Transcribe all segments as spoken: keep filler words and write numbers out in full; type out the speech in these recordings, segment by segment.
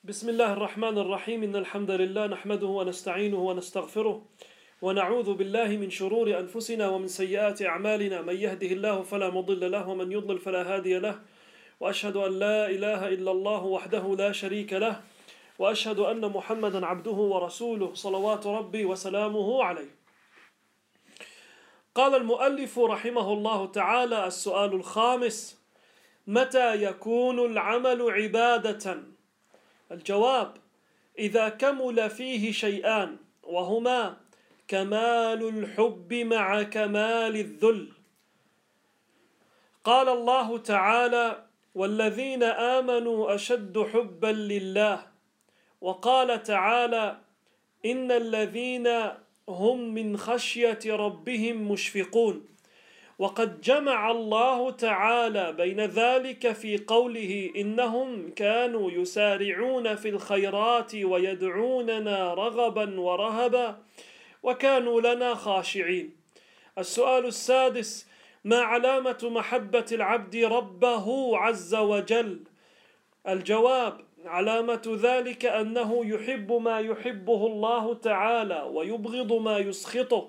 بسم الله الرحمن الرحيم إن الحمد لله نحمده ونستعينه ونستغفره ونعوذ بالله من شرور أنفسنا ومن سيئات أعمالنا من يهده الله فلا مضل له ومن يضلل فلا هادي له وأشهد أن لا إله إلا الله وحده لا شريك له وأشهد أن محمدا عبده ورسوله صلوات ربي وسلامه عليه. قال المؤلف رحمه الله تعالى: السؤال الخامس: متى يكون العمل عبادة؟ الجواب: إذا كمل فيه شيئان وهما كمال الحب مع كمال الذل. قال الله تعالى: والذين آمنوا أشد حبا لله. وقال تعالى: إن الذين هم من خشية ربهم مشفقون. وقد جمع الله تعالى بين ذلك في قوله: إنهم كانوا يسارعون في الخيرات ويدعوننا رغبا ورهبا وكانوا لنا خاشعين. السؤال السادس: ما علامة محبة العبد ربه عز وجل؟ الجواب: علامة ذلك أنه يحب ما يحبه الله تعالى ويبغض ما يسخطه،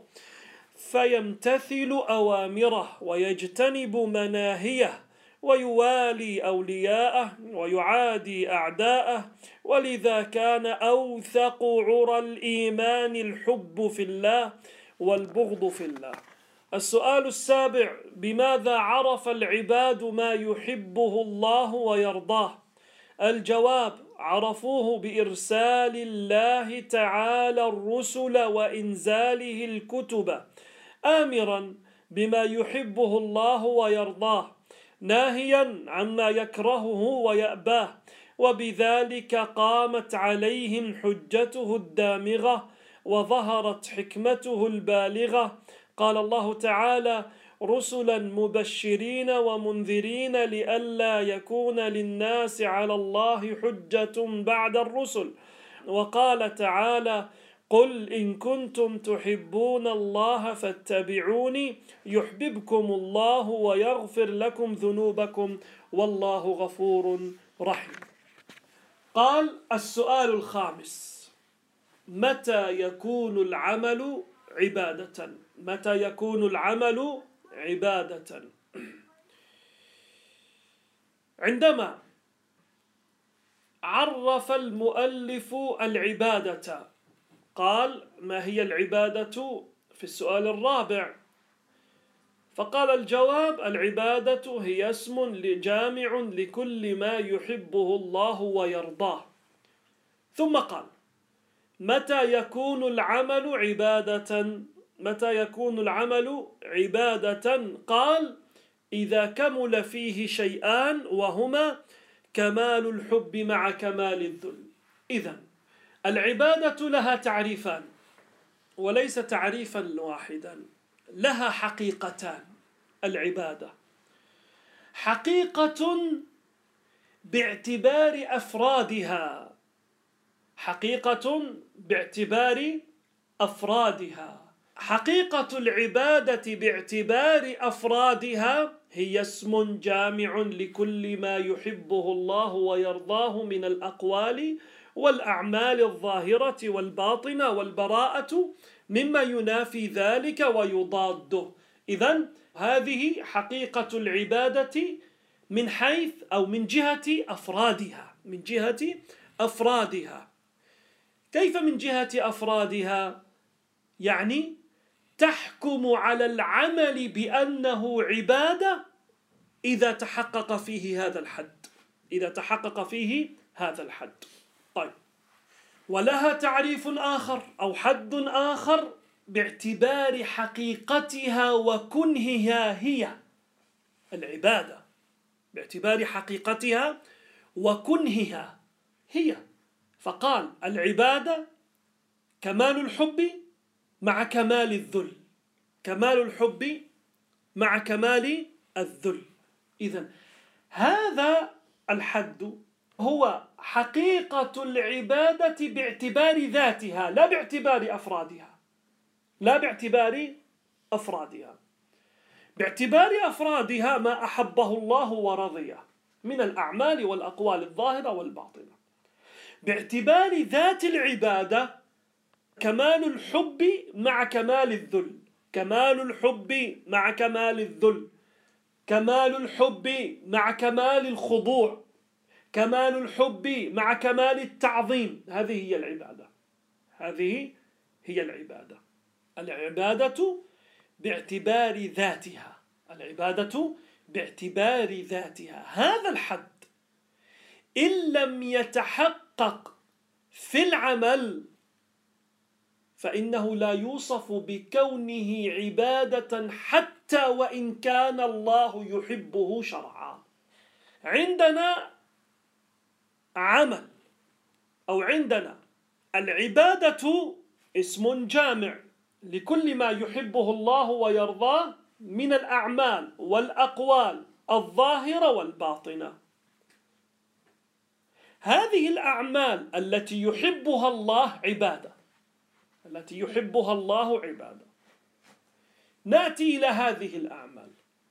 فيمتثل أوامره ويجتنب مناهيه ويوالي أولياءه ويعادي أعداءه، ولذا كان أوثق عرى الإيمان الحب في الله والبغض في الله. السؤال السابع: بماذا عرف العباد ما يحبه الله ويرضاه؟ الجواب: عرفوه بإرسال الله تعالى الرسل وإنزاله الكتب، آمرا بما يحبه الله ويرضاه، ناهيا عما يكرهه ويأباه، وبذلك قامت عليهم حجته الدامغة وظهرت حكمته البالغة. قال الله تعالى: رسلا مبشرين ومنذرين لئلا يكون للناس على الله حجة بعد الرسل. وقال تعالى: قل إن كنتم تحبون الله فاتبعوني يحببكم الله ويغفر لكم ذنوبكم والله غفور رحيم. قال: السؤال الخامس: متى يكون العمل عبادة؟ متى يكون العمل عبادة؟ عندما عرف المؤلف العبادة قال: ما هي العبادة؟ في السؤال الرابع، فقال الجواب: العبادة هي اسم جامع لكل ما يحبه الله ويرضاه. ثم قال: متى يكون العمل عبادة؟ متى يكون العمل عبادة؟ قال: إذا كمل فيه شيئان وهما كمال الحب مع كمال الذل. إذن العبادة لها تعريفان وليس تعريفا واحدا، لها حقيقتان. العبادة حقيقة باعتبار أفرادها، حقيقة باعتبار أفرادها. حقيقة العبادة باعتبار أفرادها هي اسم جامع لكل ما يحبه الله ويرضاه من الأقوال والأعمال الظاهرة والباطنة والبراءة مما ينافي ذلك ويضاده. إذن هذه حقيقة العبادة من حيث أو من جهة أفرادها، من جهة أفرادها. كيف من جهة أفرادها؟ يعني تحكم على العمل بأنه عبادة إذا تحقق فيه هذا الحد، إذا تحقق فيه هذا الحد. طيب، ولها تعريف آخر أو حد آخر باعتبار حقيقتها وكنهها هي العبادة، باعتبار حقيقتها وكنهها هي. فقال: العبادة كمال الحب مع كمال الذل، كمال الحب مع كمال الذل. إذن هذا الحد هو حقيقة العبادة باعتبار ذاتها، لا باعتبار أفرادها، لا باعتبار أفرادها. باعتبار أفرادها ما أحبه الله ورضيه من الأعمال والأقوال الظاهرة والباطنة. باعتبار ذات العبادة كمال الحب مع كمال الذل، كمال الحب مع كمال الذل، كمال الحب مع كمال الخضوع، كمال الحب مع كمال التعظيم. هذه هي العبادة، هذه هي العبادة. العبادة باعتبار ذاتها، العبادة باعتبار ذاتها. هذا الحد إن لم يتحقق في العمل فإنه لا يوصف بكونه عبادة حتى وإن كان الله يحبه شرعا. عندنا عمل أو عندنا العبادة اسم جامع لكل ما يحبه الله ويرضاه من الأعمال والأقوال الظاهرة والباطنة. هذه الأعمال التي يحبها الله عبادة، التي يحبها الله عبادة. نأتي إلى هذه الأعمال.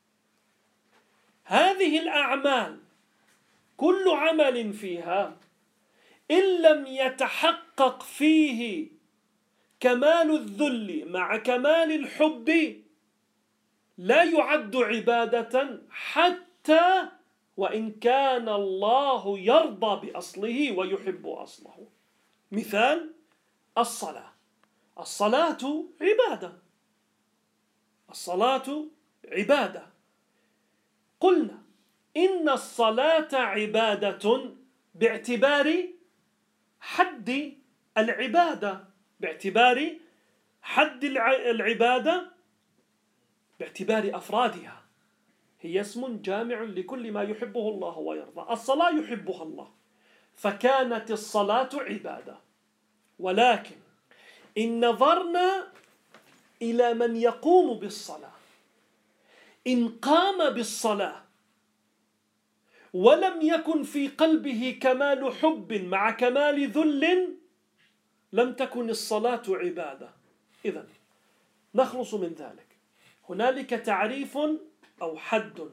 هذه الأعمال كل عمل فيها إن لم يتحقق فيه كمال الذل مع كمال الحب لا يعد عبادة حتى وإن كان الله يرضى بأصله ويحب أصله. مثال الصلاة. الصلاة عبادة، الصلاة عبادة. قلنا إن الصلاة عبادة باعتبار حد العبادة، باعتبار حد العبادة، باعتبار أفرادها. هي اسم جامع لكل ما يحبه الله ويرضى. الصلاة يحبها الله فكانت الصلاة عبادة. ولكن إن نظرنا إلى من يقوم بالصلاة، إن قام بالصلاة ولم يكن في قلبه كمال حب مع كمال ذل لم تكن الصلاة عبادة. إذن نخلص من ذلك. هنالك تعريف أو حد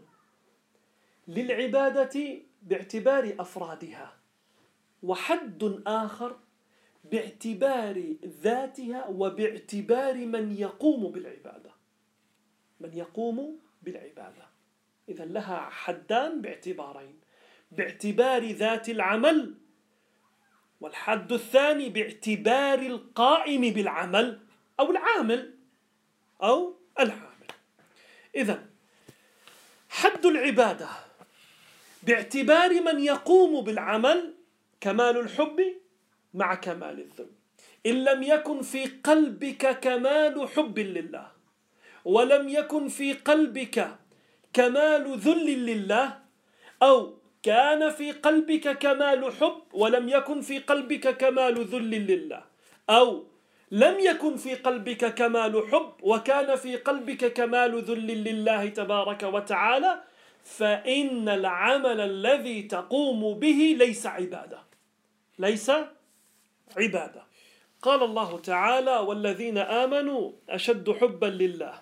للعبادة باعتبار أفرادها، وحد آخر باعتبار ذاتها وباعتبار من يقوم بالعبادة، من يقوم بالعبادة. إذن لها حدان باعتبارين: باعتبار ذات العمل، والحد الثاني باعتبار القائم بالعمل أو العامل أو العامل. إذن حد العبادة باعتبار من يقوم بالعمل كمال الحب مع كمال الذل. إن لم يكن في قلبك كمال حب لله ولم يكن في قلبك كمال ذل لله، أو كان في قلبك كمال حب ولم يكن في قلبك كمال ذل لله، أو لم يكن في قلبك كمال حب وكان في قلبك كمال ذل لله تبارك وتعالى، فإن العمل الذي تقوم به ليس عبادة، ليس عبادة. قال الله تعالى: والذين آمنوا أشد حبا لله.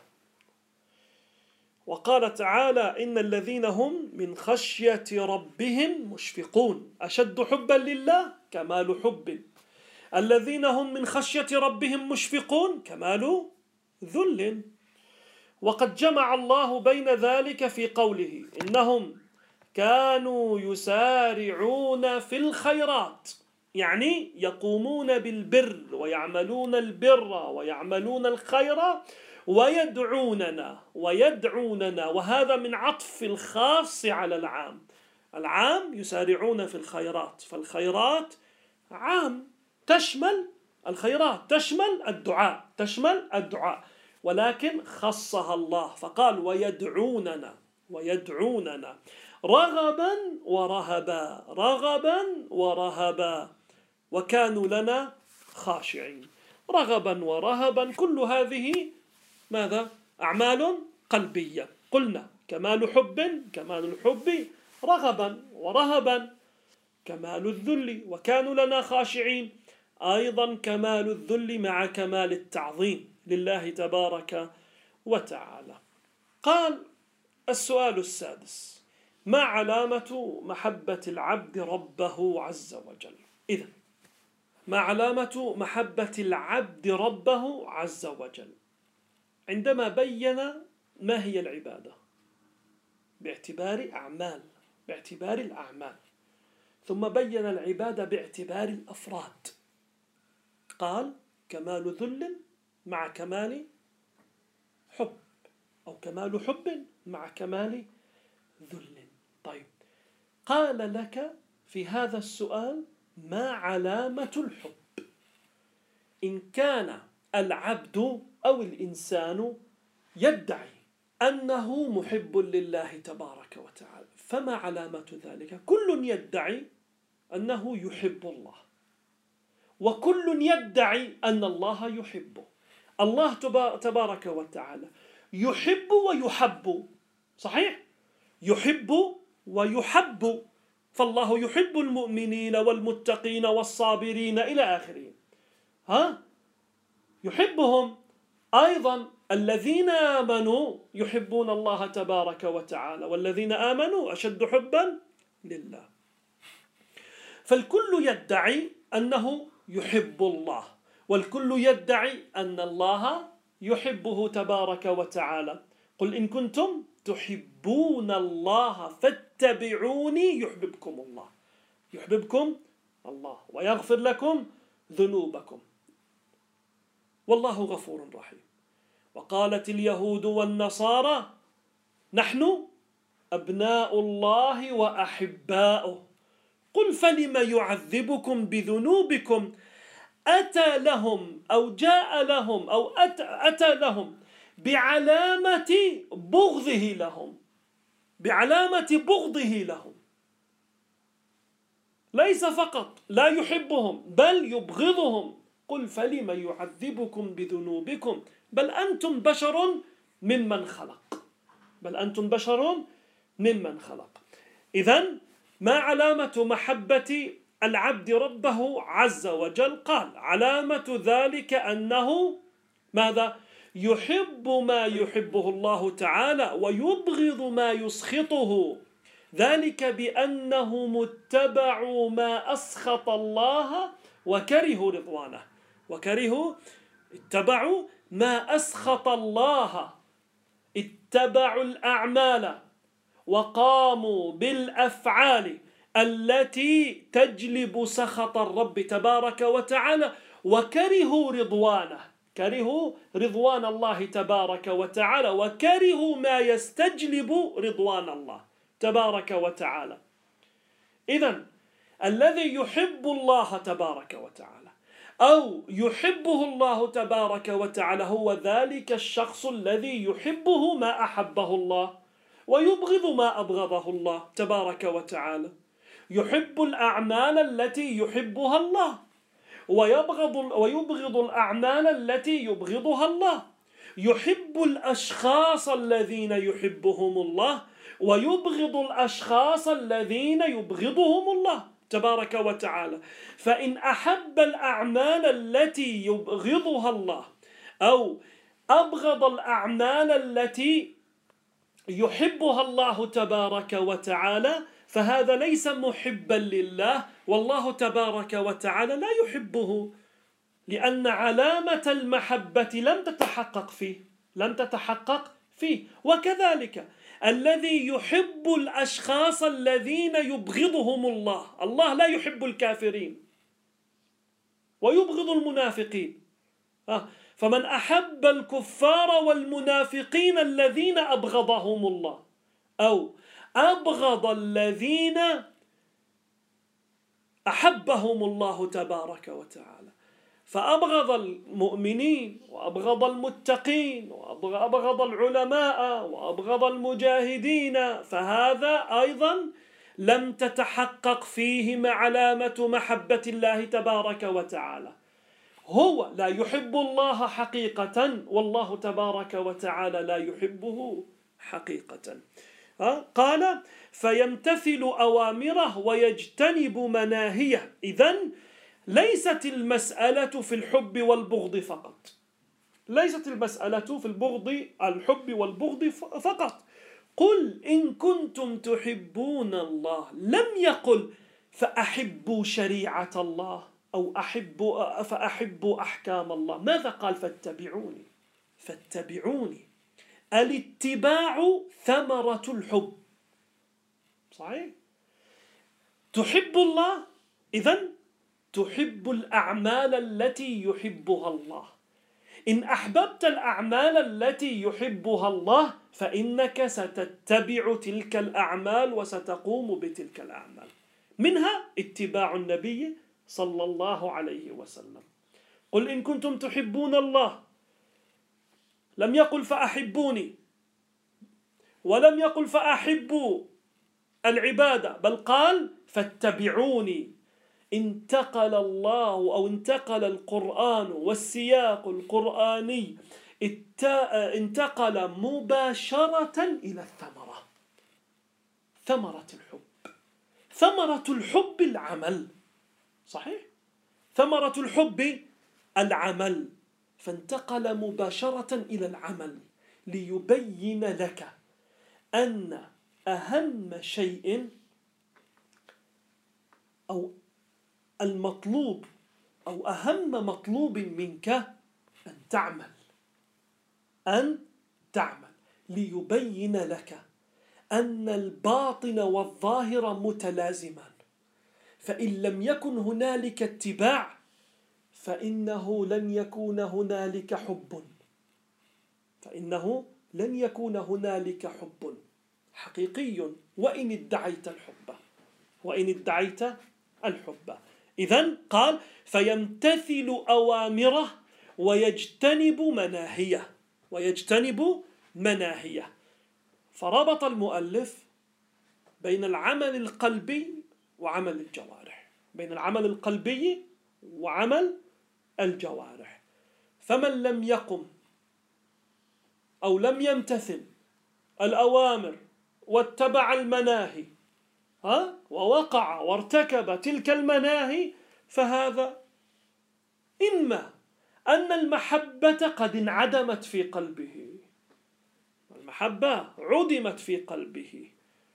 وقال تعالى: إن الذين هم من خشية ربهم مشفقون. أشد حبا لله كمال حب، الذين هم من خشية ربهم مشفقون كمال ذل. وقد جمع الله بين ذلك في قوله: إنهم كانوا يسارعون في الخيرات، يعني يقومون بالبر ويعملون البر ويعملون الخير ويدعوننا ويدعوننا. وهذا من عطف الخاص على العام. العام يسارعون في الخيرات، فالخيرات عام تشمل الخيرات، تشمل الدعاء، تشمل الدعاء، ولكن خصها الله فقال: ويدعوننا ويدعوننا رغبا ورهبا، رغبا ورهبا، وكانوا لنا خاشعين. رغبا ورهبا كل هذه ماذا؟ أعمال قلبية. قلنا كمال حب، كمال الحب رغبا ورهبا. كمال الذل وكانوا لنا خاشعين، أيضا كمال الذل مع كمال التعظيم لله تبارك وتعالى. قال: السؤال السادس: ما علامة محبة العبد ربه عز وجل؟ إذن ما علامة محبة العبد ربه عز وجل؟ عندما بين ما هي العبادة باعتبار أعمال باعتبار الأعمال، ثم بين العبادة باعتبار الأفراد، قال كمال ذل مع كمال حب، أو كمال حب مع كمال ذل. طيب، قال لك في هذا السؤال ما علامة الحب؟ إن كان العبد أو الإنسان يدعي أنه محب لله تبارك وتعالى، فما علامة ذلك؟ كل يدعي أنه يحب الله، وكل يدعي أن الله يحبه. الله تبارك وتعالى يحب ويحب، صحيح؟ يحب ويحب، فالله يحب المؤمنين والمتقين والصابرين إلى آخره. ها؟ يحبهم. أيضا الذين آمنوا يحبون الله تبارك وتعالى، والذين آمنوا أشد حبا لله. فالكل يدعي أنه يحب الله، والكل يدعي أن الله يحبه تبارك وتعالى. قل إن كنتم تحبون الله فاتبعوني يحببكم الله، يحببكم الله ويغفر لكم ذنوبكم، والله غفور رحيم. وقالت اليهود والنصارى نحن أبناء الله وأحباؤه، قل فلم يعذبكم بذنوبكم؟ أتى لهم أو جاء لهم أو أتى, أتى لهم بعلامة بغضه لهم، بعلامة بغضه لهم، ليس فقط لا يحبهم بل يبغضهم. قل فلم يعذبكم بذنوبكم؟ بل أنتم بشر ممن خلق، بل أنتم بشر ممن خلق. إذن ما علامة محبة العبد ربه عز وجل؟ قال علامة ذلك أنه ماذا؟ يحب ما يحبه الله تعالى ويبغض ما يسخطه، ذلك بأنه متبع ما أسخط الله وكرهوا رضوانه، وكرهوا اتبعوا ما أسخط الله، اتبعوا الأعمال وقاموا بالأفعال التي تجلب سخط الرب تبارك وتعالى، وكرهوا رضوانه، كرهوا رضوان الله تبارك وتعالى، وكرهوا ما يستجلب رضوان الله تبارك وتعالى. إذن الذي يحب الله تبارك وتعالى أو يحبه الله تبارك وتعالى هو ذلك الشخص الذي يحبه ما أحبه الله ويبغض ما أبغضه الله تبارك وتعالى، يحب الأعمال التي يحبها الله ويبغض ويبغض الأعمال التي يبغضها الله، يحب الأشخاص الذين يحبهم الله ويبغض الأشخاص الذين يبغضهم الله تبارك وتعالى. فإن أحب الأعمال التي يبغضها الله أو أبغض الأعمال التي يحبها الله تبارك وتعالى فهذا ليس محبا لله، والله تبارك وتعالى لا يحبه، لأن علامة المحبة لم تتحقق فيه، لم تتحقق فيه. وكذلك الذي يحب الأشخاص الذين يبغضهم الله، الله لا يحب الكافرين ويبغض المنافقين، فمن أحب الكفار والمنافقين الذين أبغضهم الله أو أبغض الذين أحبهم الله تبارك وتعالى، فأبغض المؤمنين وأبغض المتقين وأبغض العلماء وأبغض المجاهدين، فهذا أيضا لم تتحقق فيه علامة محبة الله تبارك وتعالى. هو لا يحب الله حقيقة، والله تبارك وتعالى لا يحبه حقيقة. قال فيمتثل أوامره ويجتنب مناهيه. إذن ليست المسألة في الحب والبغض فقط، ليست المسألة في البغض الحب والبغض فقط. قل إن كنتم تحبون الله، لم يقل فأحبوا شريعة الله، أو أحب فأحبوا أحكام الله. ماذا قال؟ فاتبعوني فاتبعوني. الاتباع ثمرة الحب. صحيح؟ تحب الله، إذن تحب الأعمال التي يحبها الله. إن أحببت الأعمال التي يحبها الله فإنك ستتبع تلك الأعمال وستقوم بتلك الأعمال، منها اتباع النبي صلى الله عليه وسلم. قل إن كنتم تحبون الله، لم يقل فأحبوني، ولم يقل فأحبوا العبادة، بل قال فاتبعوني. انتقل الله أو انتقل القرآن والسياق القرآني انتقل مباشرة إلى الثمرة، ثمرة الحب. ثمرة الحب العمل. صحيح؟ ثمرة الحب العمل، فانتقل مباشرة إلى العمل ليبين لك أن أهم شيء أو المطلوب أو أهم مطلوب منك أن تعمل، أن تعمل ليبين لك أن الباطن والظاهر متلازمان، فإن لم يكن هنالك اتباع فإنه لن يكون هنالك حب، فإنه لن يكون هنالك حب حقيقي وإن ادعيت الحب، وإن ادعيت الحب. إذن قال فيمتثل أوامره ويجتنب مناهيه، ويجتنب مناهيه. فربط المؤلف بين العمل القلبي وعمل الجوارح، بين العمل القلبي وعمل الجوارح. فمن لم يقم أو لم يمتثل الأوامر واتبع المناهي ها ووقع وارتكب تلك المناهي، فهذا إما أن المحبة قد انعدمت في قلبه، المحبة عدمت في قلبه.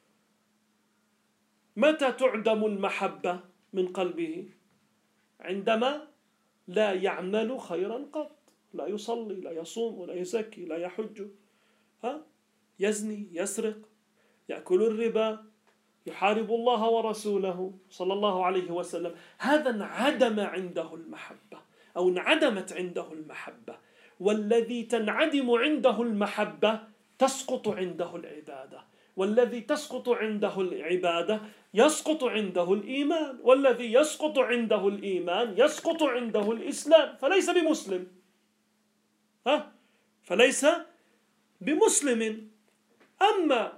متى تعدم المحبة من قلبه؟ عندما لا يعمل خيرا قط، لا يصلي، لا يصوم، ولا يزكي، لا يحج، ها يزني، يسرق، يأكل الربا، يحارب الله ورسوله صلى الله عليه وسلم. هذا انعدم عنده المحبة أو انعدمت عنده المحبة، والذي تنعدم عنده المحبة تسقط عنده العبادة، والذي تسقط عنده العبادة يسقط عنده الإيمان، والذي يسقط عنده الإيمان يسقط عنده الإسلام، فليس بمسلم. ها فليس بمسلم. أما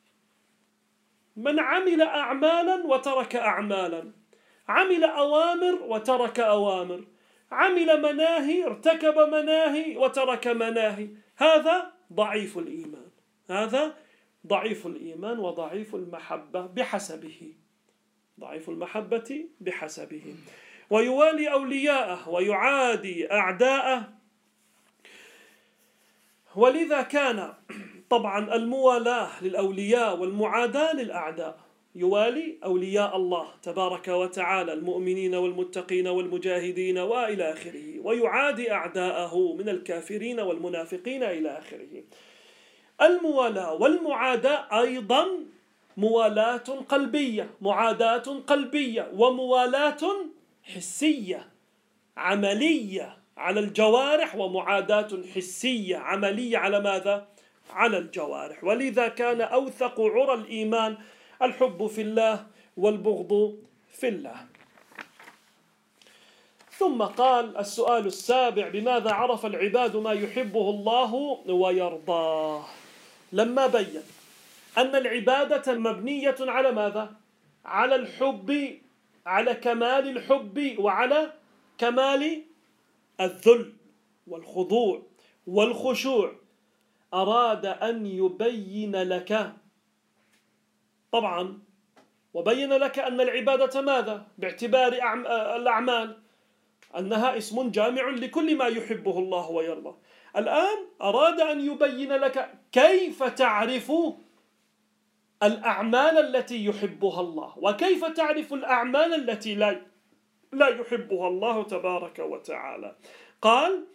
من عمل أعمالا وترك أعمالا، عمل أوامر وترك أوامر، عمل مناهي ارتكب مناهي وترك مناهي، هذا ضعيف الإيمان، هذا ضعيف الإيمان وضعيف المحبة بحسبه، ضعيف المحبة بحسبه. ويوالي أولياءه ويعادي أعداءه. ولذا كان طبعا الموالاة للأولياء والمعاداة للأعداء. يوالي أولياء الله تبارك وتعالى المؤمنين والمتقين والمجاهدين وإلى آخره، ويعادي أعداءه من الكافرين والمنافقين إلى آخره. الموالاة والمعاداة أيضا موالاة قلبية، معاداة قلبية، وموالاة حسية عملية على الجوارح، ومعاداة حسية عملية على ماذا؟ على الجوارح. ولذا كان أوثق عرى الإيمان الحب في الله والبغض في الله. ثم قال السؤال السابع: بماذا عرف العباد ما يحبه الله ويرضاه؟ لما بين أن العبادة مبنية على ماذا؟ على الحب، على كمال الحب وعلى كمال الذل والخضوع والخشوع، أراد أن يبين لك طبعا، وبين لك أن العبادة ماذا؟ باعتبار الأعمال أنها اسم جامع لكل ما يحبه الله ويرضاه. الآن أراد أن يبين لك كيف تعرف الأعمال التي يحبها الله، وكيف تعرف الأعمال التي لا لا يحبها الله تبارك وتعالى. قال: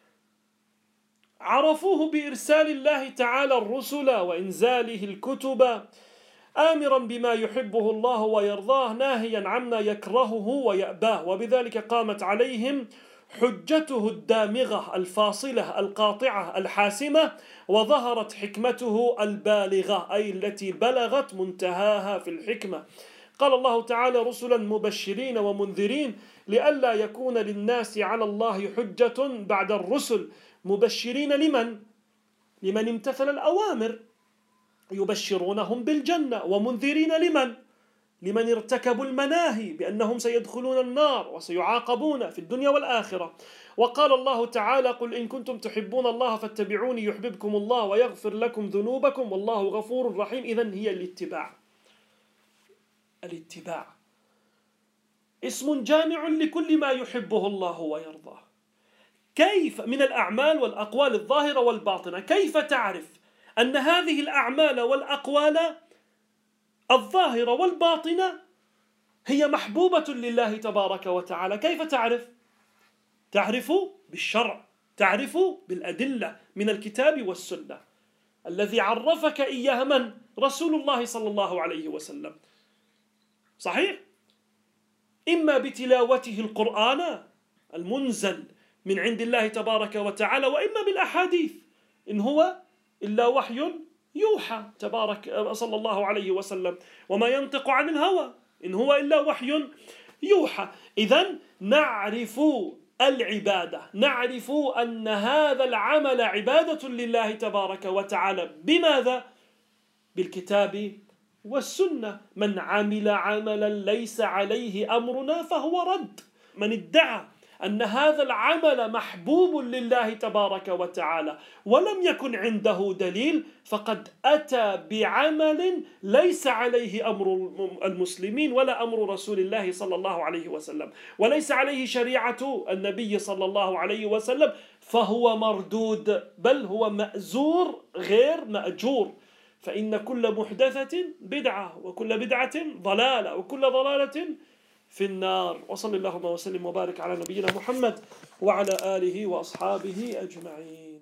عرفوه بإرسال الله تعالى الرسل وإنزاله الكتب، آمرا بما يحبه الله ويرضاه، ناهيا عما يكرهه ويأباه، وبذلك قامت عليهم حجته الدامغة الفاصلة القاطعة الحاسمة، وظهرت حكمته البالغة، أي التي بلغت منتهاها في الحكمة. قال الله تعالى: رسلا مبشرين ومنذرين لئلا يكون للناس على الله حجة بعد الرسل. مبشرين لمن؟ لمن امتثل الأوامر، يبشرونهم بالجنة. ومنذرين لمن؟ لمن ارتكبوا المناهي بأنهم سيدخلون النار وسيعاقبون في الدنيا والآخرة. وقال الله تعالى: قل إن كنتم تحبون الله فاتبعوني يحببكم الله ويغفر لكم ذنوبكم والله غفور رحيم. إذن هي الاتباع. الاتباع اسم جامع لكل ما يحبه الله ويرضاه. كيف من الأعمال والأقوال الظاهرة والباطنة، كيف تعرف أن هذه الأعمال والأقوال الظاهرة والباطنة هي محبوبة لله تبارك وتعالى؟ كيف تعرف؟ تعرف بالشرع، تعرف بالأدلة من الكتاب والسنة الذي عرفك إياها من؟ رسول الله صلى الله عليه وسلم. صحيح؟ إما بتلاوته القرآن المنزل من عند الله تبارك وتعالى، وإما بالأحاديث، إن هو إلا وحي يوحى تبارك صلى الله عليه وسلم، وما ينطق عن الهوى إن هو إلا وحي يوحى. إذن نعرف العبادة، نعرف أن هذا العمل عبادة لله تبارك وتعالى. بماذا؟ بالكتاب والسنة. من عمل عملا ليس عليه أمرنا فهو رد. من ادعى أن هذا العمل محبوب لله تبارك وتعالى ولم يكن عنده دليل فقد أتى بعمل ليس عليه أمر المسلمين ولا أمر رسول الله صلى الله عليه وسلم، وليس عليه شريعة النبي صلى الله عليه وسلم، فهو مردود، بل هو مأزور غير مأجور. فإن كل محدثة بدعة، وكل بدعة ضلالة، وكل ضلالة في النار. وصلى اللهم وسلم وبارك على نبينا محمد وعلى آله وأصحابه أجمعين.